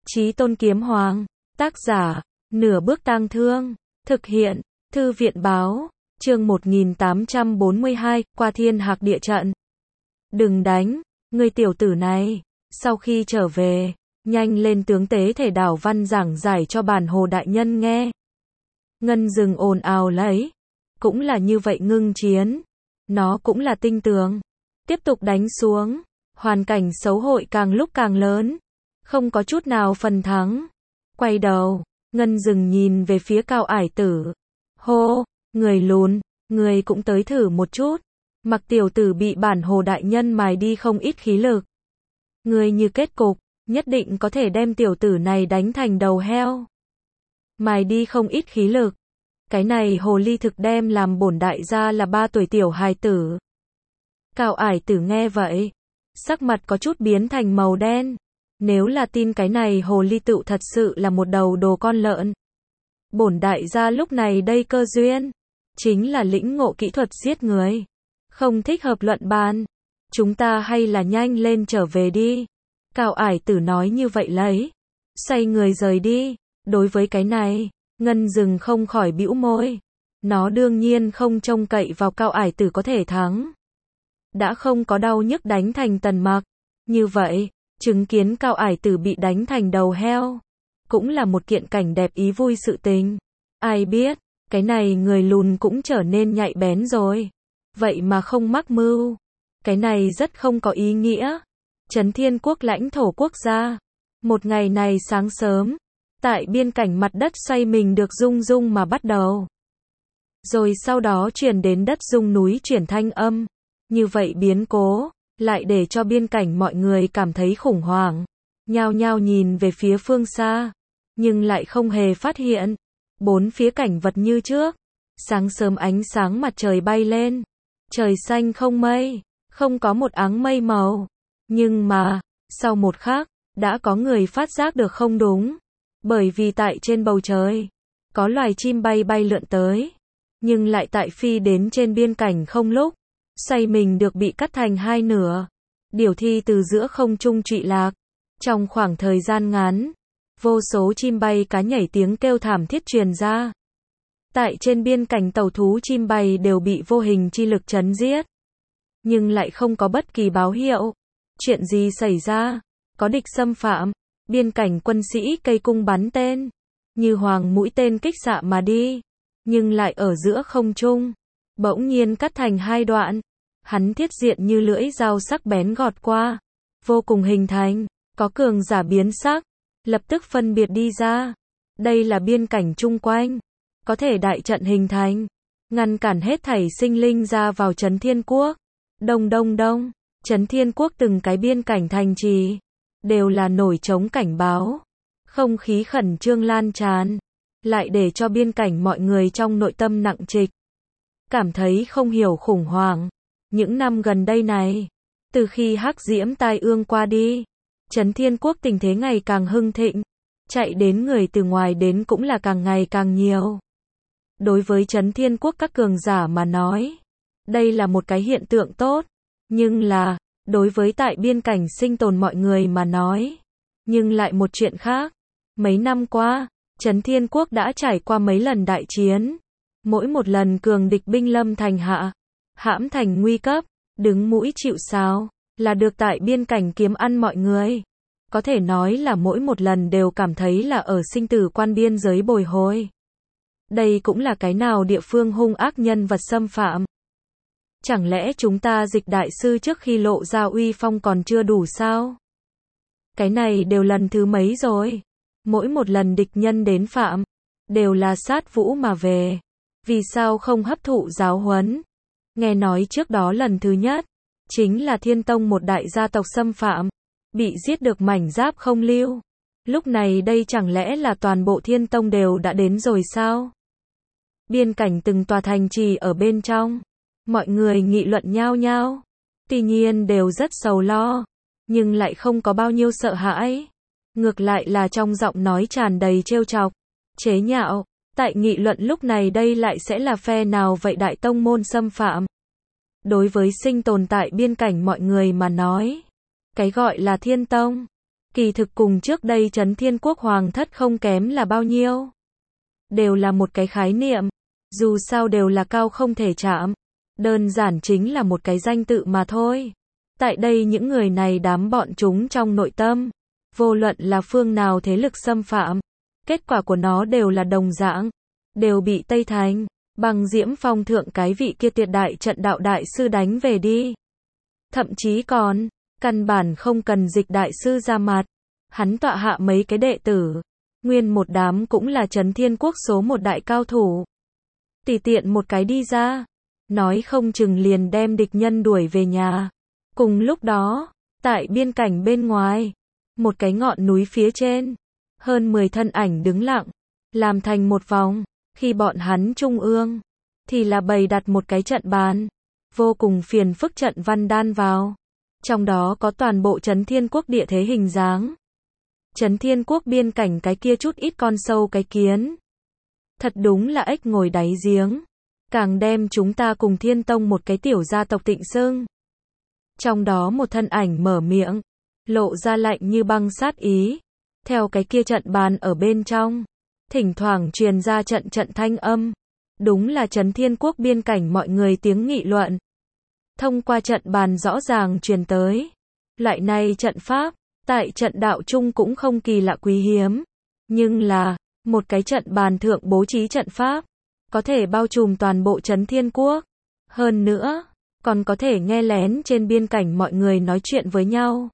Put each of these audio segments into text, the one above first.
Chí Tôn Kiếm Hoàng, tác giả, Nửa Bước Tang Thương, thực hiện, Thư viện báo, chương 1842, qua thiên hạc địa trận. Đừng đánh, ngươi tiểu tử này, sau khi trở về, nhanh lên tướng tế thể đảo văn giảng giải cho bản hồ đại nhân nghe. Ngân Dừng ồn ào lấy, cũng là như vậy ngưng chiến, nó cũng là tinh tường, tiếp tục đánh xuống, hoàn cảnh xấu hội càng lúc càng lớn, không có chút nào phần thắng. Quay đầu, Ngân Dừng nhìn về phía Cao Ải Tử, hô, người lùn, người cũng tới thử một chút. Mặc tiểu tử bị bản hồ đại nhân mài đi không ít khí lực. Người như kết cục, nhất định có thể đem tiểu tử này đánh thành đầu heo. Mài đi không ít khí lực. Cái này hồ ly thực đem làm bổn đại gia là 3 tuổi tiểu hài tử. Cao Ải Tử nghe vậy, sắc mặt có chút biến thành màu đen. Nếu là tin cái này hồ ly tựu thật sự là một đầu đồ con lợn. Bổn đại gia lúc này đây cơ duyên, chính là lĩnh ngộ kỹ thuật giết người. Không thích hợp luận bàn. Chúng ta hay là nhanh lên trở về đi. Cao Ải Tử nói như vậy lấy. Xoay người rời đi. Đối với cái này, Ngân Dừng không khỏi bĩu môi. Nó đương nhiên không trông cậy vào Cao Ải Tử có thể thắng. Đã không có đau nhức đánh thành Tần Mặc. Như vậy, chứng kiến Cao Ải Tử bị đánh thành đầu heo, cũng là một kiện cảnh đẹp ý vui sự tình. Ai biết, cái này người lùn cũng trở nên nhạy bén rồi. Vậy mà không mắc mưu. Cái này rất không có ý nghĩa. Trấn Thiên Quốc lãnh thổ quốc gia. Một ngày này sáng sớm, tại biên cảnh mặt đất xoay mình được rung rung mà bắt đầu. Rồi sau đó chuyển đến đất rung núi chuyển thanh âm. Như vậy biến cố, lại để cho biên cảnh mọi người cảm thấy khủng hoảng. Nhao nhao nhìn về phía phương xa, nhưng lại không hề phát hiện. Bốn phía cảnh vật như trước. Sáng sớm ánh sáng mặt trời bay lên. Trời xanh không mây, không có một áng mây màu. Nhưng mà, sau một khắc, đã có người phát giác được không đúng. Bởi vì tại trên bầu trời, có loài chim bay bay lượn tới. Nhưng lại tại phi đến trên biên cảnh không lúc, xoay mình được bị cắt thành hai nửa. Điểu thi từ giữa không trung trụy lạc. Trong khoảng thời gian ngắn, vô số chim bay cá nhảy tiếng kêu thảm thiết truyền ra. Tại trên biên cảnh tàu thú chim bay đều bị vô hình chi lực chấn giết. Nhưng lại không có bất kỳ báo hiệu. Chuyện gì xảy ra? Có địch xâm phạm. Biên cảnh quân sĩ cây cung bắn tên. Như hoàng mũi tên kích xạ mà đi. Nhưng lại ở giữa không trung. Bỗng nhiên cắt thành hai đoạn. Hắn thiết diện như lưỡi dao sắc bén gọt qua. Vô cùng hình thành. Có cường giả biến sắc. Lập tức phân biệt đi ra. Đây là biên cảnh chung quanh. Có thể đại trận hình thành. Ngăn cản hết thảy sinh linh ra vào Trấn Thiên Quốc. Đông đông đông. Trấn Thiên Quốc từng cái biên cảnh thành trì. Đều là nổi trống cảnh báo. Không khí khẩn trương lan tràn. Lại để cho biên cảnh mọi người trong nội tâm nặng trịch. Cảm thấy không hiểu khủng hoảng. Những năm gần đây này. Từ khi hắc diễm tai ương qua đi. Trấn Thiên Quốc tình thế ngày càng hưng thịnh. Chạy đến người từ ngoài đến cũng là càng ngày càng nhiều. Đối với Trấn Thiên Quốc các cường giả mà nói. Đây là một cái hiện tượng tốt. Nhưng là, đối với tại biên cảnh sinh tồn mọi người mà nói. Nhưng lại một chuyện khác. Mấy năm qua, Trấn Thiên Quốc đã trải qua mấy lần đại chiến. Mỗi một lần cường địch binh lâm thành hạ. Hãm thành nguy cấp. Đứng mũi chịu sào. Là được tại biên cảnh kiếm ăn mọi người. Có thể nói là mỗi một lần đều cảm thấy là ở sinh tử quan biên giới bồi hồi. Đây cũng là cái nào địa phương hung ác nhân vật xâm phạm. Chẳng lẽ chúng ta Dịch đại sư trước khi lộ ra uy phong còn chưa đủ sao? Cái này đều lần thứ mấy rồi. Mỗi một lần địch nhân đến phạm, đều là sát vũ mà về. Vì sao không hấp thụ giáo huấn? Nghe nói trước đó lần thứ nhất, chính là Thiên Tông một đại gia tộc xâm phạm. Bị giết được mảnh giáp không lưu. Lúc này đây chẳng lẽ là toàn bộ Thiên Tông đều đã đến rồi sao? Biên cảnh từng tòa thành trì ở bên trong. Mọi người nghị luận nhao nhao. Tuy nhiên đều rất sầu lo. Nhưng lại không có bao nhiêu sợ hãi. Ngược lại là trong giọng nói tràn đầy trêu chọc. Chế nhạo. Tại nghị luận lúc này đây lại sẽ là phe nào vậy đại tông môn xâm phạm? Đối với sinh tồn tại biên cảnh mọi người mà nói. Cái gọi là Thiên Tông. Kỳ thực cùng trước đây Trấn Thiên Quốc Hoàng thất không kém là bao nhiêu. Đều là một cái khái niệm. Dù sao đều là cao không thể chạm. Đơn giản chính là một cái danh tự mà thôi. Tại đây những người này đám bọn chúng trong nội tâm. Vô luận là phương nào thế lực xâm phạm. Kết quả của nó đều là đồng dạng. Đều bị Tây Thành, Băng Diễm Phong thượng cái vị kia tuyệt đại trận đạo đại sư đánh về đi. Thậm chí còn, căn bản không cần Dịch đại sư ra mặt. Hắn tọa hạ mấy cái đệ tử. Nguyên một đám cũng là Trấn Thiên Quốc số một đại cao thủ. Tùy tiện một cái đi ra. Nói không chừng liền đem địch nhân đuổi về nhà. Cùng lúc đó, tại biên cảnh bên ngoài, một cái ngọn núi phía trên, hơn 10 thân ảnh đứng lặng, làm thành một vòng, khi bọn hắn trung ương, thì là bày đặt một cái trận bàn, vô cùng phiền phức trận văn đan vào. Trong đó có toàn bộ Trấn Thiên Quốc địa thế hình dáng. Trấn Thiên Quốc biên cảnh cái kia chút ít con sâu cái kiến. Thật đúng là ếch ngồi đáy giếng. Càng đem chúng ta cùng Thiên Tông một cái tiểu gia tộc tịnh xưng. Trong đó một thân ảnh mở miệng, lộ ra lạnh như băng sát ý. Theo cái kia trận bàn ở bên trong, thỉnh thoảng truyền ra trận trận thanh âm. Đúng là Trấn Thiên Quốc biên cảnh mọi người tiếng nghị luận. Thông qua trận bàn rõ ràng truyền tới. Loại này trận pháp, tại trận đạo chung cũng không kỳ lạ quý hiếm. Nhưng là, một cái trận bàn thượng bố trí trận pháp, có thể bao trùm toàn bộ Trấn Thiên Quốc. Hơn nữa, còn có thể nghe lén trên biên cảnh mọi người nói chuyện với nhau.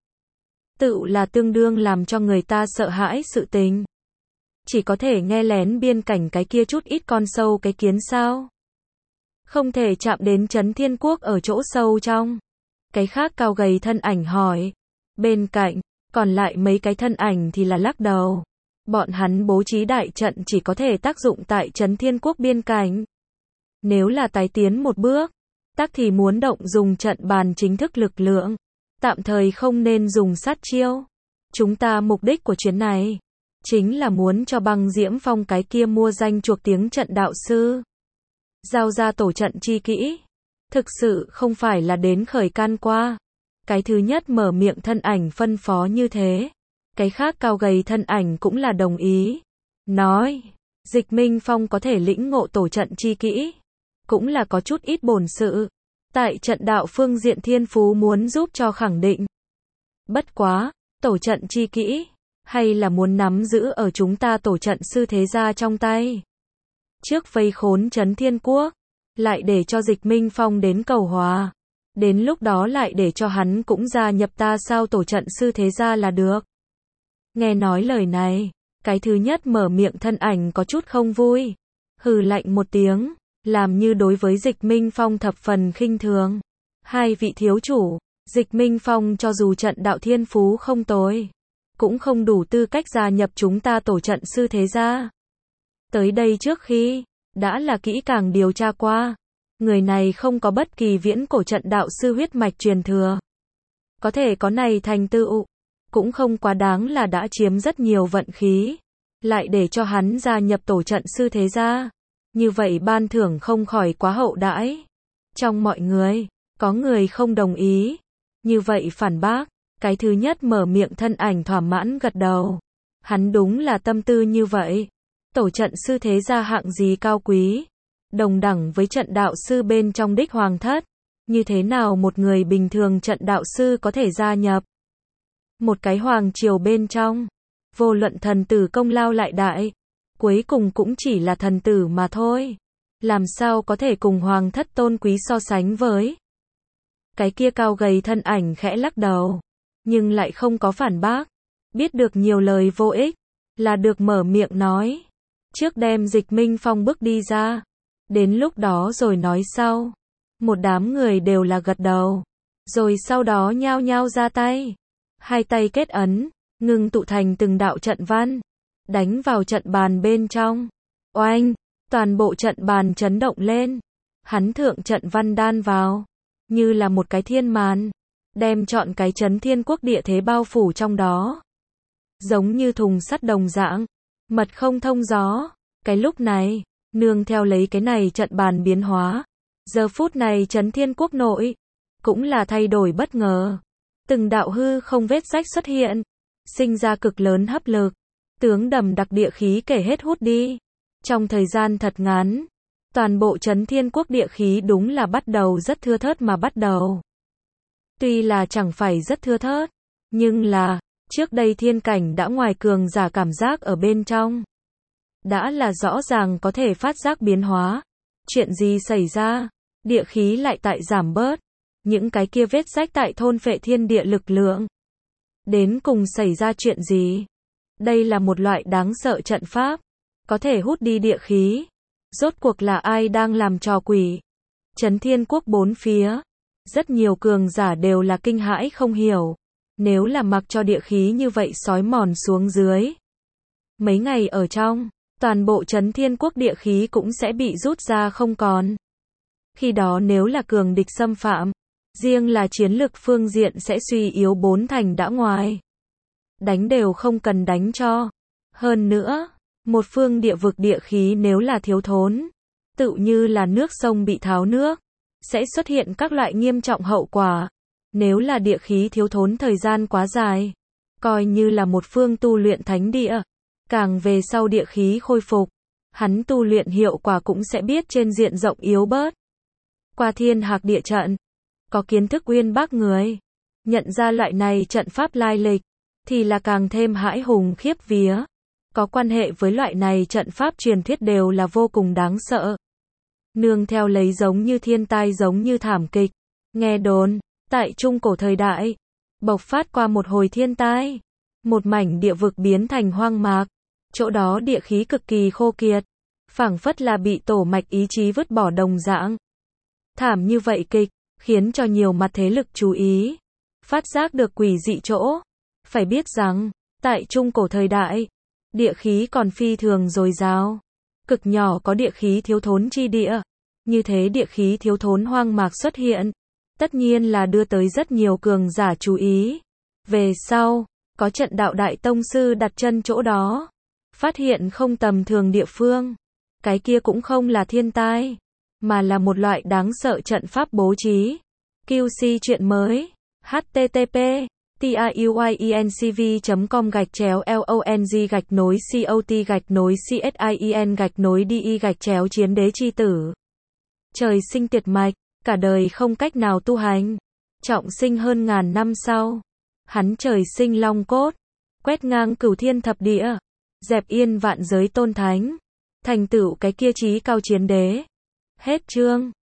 Tự là tương đương làm cho người ta sợ hãi sự tình. Chỉ có thể nghe lén biên cảnh cái kia chút ít con sâu cái kiến sao. Không thể chạm đến Trấn Thiên Quốc ở chỗ sâu trong. Cái khác cao gầy thân ảnh hỏi. Bên cạnh, còn lại mấy cái thân ảnh thì là lắc đầu. Bọn hắn bố trí đại trận chỉ có thể tác dụng tại Trấn Thiên Quốc biên cảnh. Nếu là tái tiến một bước, tác thì muốn động dùng trận bàn chính thức lực lượng. Tạm thời không nên dùng sát chiêu. Chúng ta mục đích của chuyến này, chính là muốn cho Băng Diễm Phong cái kia mua danh chuộc tiếng trận đạo sư. Giao ra tổ trận chi kỹ. Thực sự không phải là đến khởi can qua. Cái thứ nhất mở miệng thân ảnh phân phó như thế. Cái khác cao gầy thân ảnh cũng là đồng ý. Nói, Dịch Minh Phong có thể lĩnh ngộ tổ trận chi kỹ. Cũng là có chút ít bổn sự. Tại trận đạo phương diện thiên phú muốn giúp cho khẳng định. Bất quá, tổ trận chi kỹ, hay là muốn nắm giữ ở chúng ta tổ trận sư thế gia trong tay. Trước vây khốn Trấn Thiên Quốc, lại để cho Dịch Minh Phong đến cầu hòa. Đến lúc đó lại để cho hắn cũng gia nhập ta sao tổ trận sư thế gia là được. Nghe nói lời này, cái thứ nhất mở miệng thân ảnh có chút không vui. Hừ lạnh một tiếng, làm như đối với Dịch Minh Phong thập phần khinh thường. Hai vị thiếu chủ, Dịch Minh Phong cho dù trận đạo thiên phú không tồi, cũng không đủ tư cách gia nhập chúng ta tổ trận sư thế gia. Tới đây trước khi, đã là kỹ càng điều tra qua. Người này không có bất kỳ viễn cổ trận đạo sư huyết mạch truyền thừa. Có thể có này thành tựu, cũng không quá đáng là đã chiếm rất nhiều vận khí. Lại để cho hắn gia nhập tổ trận sư thế gia. Như vậy ban thưởng không khỏi quá hậu đãi. Trong mọi người, có người không đồng ý. Như vậy phản bác, cái thứ nhất mở miệng thân ảnh thỏa mãn gật đầu. Hắn đúng là tâm tư như vậy. Tổ trận sư thế gia hạng gì cao quý. Đồng đẳng với trận đạo sư bên trong đích hoàng thất. Như thế nào một người bình thường trận đạo sư có thể gia nhập. Một cái hoàng triều bên trong. Vô luận thần tử công lao lại đại. Cuối cùng cũng chỉ là thần tử mà thôi. Làm sao có thể cùng hoàng thất tôn quý so sánh với. Cái kia cao gầy thân ảnh khẽ lắc đầu. Nhưng lại không có phản bác. Biết được nhiều lời vô ích. Là được mở miệng nói. Trước đem Dịch Minh Phong bước đi ra. Đến lúc đó rồi nói sau. Một đám người đều là gật đầu. Rồi sau đó nhao nhao ra tay. Hai tay kết ấn. Ngưng tụ thành từng đạo trận văn. Đánh vào trận bàn bên trong. Oanh, toàn bộ trận bàn chấn động lên. Hắn thượng trận văn đan vào. Như là một cái thiên màn. Đem trọn cái Trấn Thiên Quốc địa thế bao phủ trong đó. Giống như thùng sắt đồng dạng. Mật không thông gió. Cái lúc này, nương theo lấy cái này trận bàn biến hóa. Giờ phút này Trấn Thiên Quốc nội. Cũng là thay đổi bất ngờ. Từng đạo hư không vết rách xuất hiện. sinh ra cực lớn hấp lực. Tướng đậm đặc địa khí kể hết hút đi. Trong thời gian thật ngắn, toàn bộ Chấn Thiên Quốc địa khí đúng là bắt đầu rất thưa thớt mà bắt đầu. Tuy là chẳng phải rất thưa thớt, nhưng là, trước đây thiên cảnh đã ngoài cường giả cảm giác ở bên trong. Đã là rõ ràng có thể phát giác biến hóa. Chuyện gì xảy ra? Địa khí lại tại giảm bớt. Những cái kia vết rách tại thôn phệ thiên địa lực lượng. Đến cùng xảy ra chuyện gì? Đây là một loại đáng sợ trận pháp. Có thể hút đi địa khí. Rốt cuộc là ai đang làm trò quỷ? Chấn Thiên Quốc bốn phía. Rất nhiều cường giả đều là kinh hãi không hiểu. Nếu là mặc cho địa khí như vậy xói mòn xuống dưới. Mấy ngày ở trong, toàn bộ Chấn Thiên Quốc địa khí cũng sẽ bị rút ra không còn. Khi đó nếu là cường địch xâm phạm, riêng là chiến lực phương diện sẽ suy yếu bốn thành đã ngoài. Đánh đều không cần đánh cho. Hơn nữa, một phương địa vực địa khí nếu là thiếu thốn, tự như là nước sông bị tháo nước, sẽ xuất hiện các loại nghiêm trọng hậu quả. Nếu là địa khí thiếu thốn thời gian quá dài, coi như là một phương tu luyện thánh địa, càng về sau địa khí khôi phục, hắn tu luyện hiệu quả cũng sẽ biết trên diện rộng yếu bớt. Qua Thiên Hạc địa trận, có kiến thức uyên bác người, nhận ra loại này trận pháp lai lịch, thì là càng thêm hãi hùng khiếp vía. Có quan hệ với loại này trận pháp truyền thuyết đều là vô cùng đáng sợ. Nương theo lấy giống như thiên tai giống như thảm kịch. Nghe đồn, tại trung cổ thời đại, bộc phát qua một hồi thiên tai. Một mảnh địa vực biến thành hoang mạc. Chỗ đó địa khí cực kỳ khô kiệt. Phảng phất là bị tổ mạch ý chí vứt bỏ đồng dạng. Thảm như vậy kịch, khiến cho nhiều mặt thế lực chú ý. Phát giác được quỷ dị chỗ. Phải biết rằng, tại trung cổ thời đại, địa khí còn phi thường dồi dào. Cực nhỏ có địa khí thiếu thốn chi địa. Như thế địa khí thiếu thốn hoang mạc xuất hiện. Tất nhiên là đưa tới rất nhiều cường giả chú ý. Về sau, có trận đạo đại tông sư đặt chân chỗ đó. Phát hiện không tầm thường địa phương. Cái kia cũng không là thiên tai, mà là một loại đáng sợ trận pháp bố trí. QC chuyện mới. http tayuinCV.com/long-cot-csin-di-chiến đế chi tử. Trời sinh tiệt mạch, cả đời không cách nào tu hành. Trọng sinh hơn ngàn năm sau. Hắn trời sinh long cốt, quét ngang cửu thiên thập địa, dẹp yên vạn giới tôn thánh, thành tựu cái kia chí cao chiến đế. Hết chương.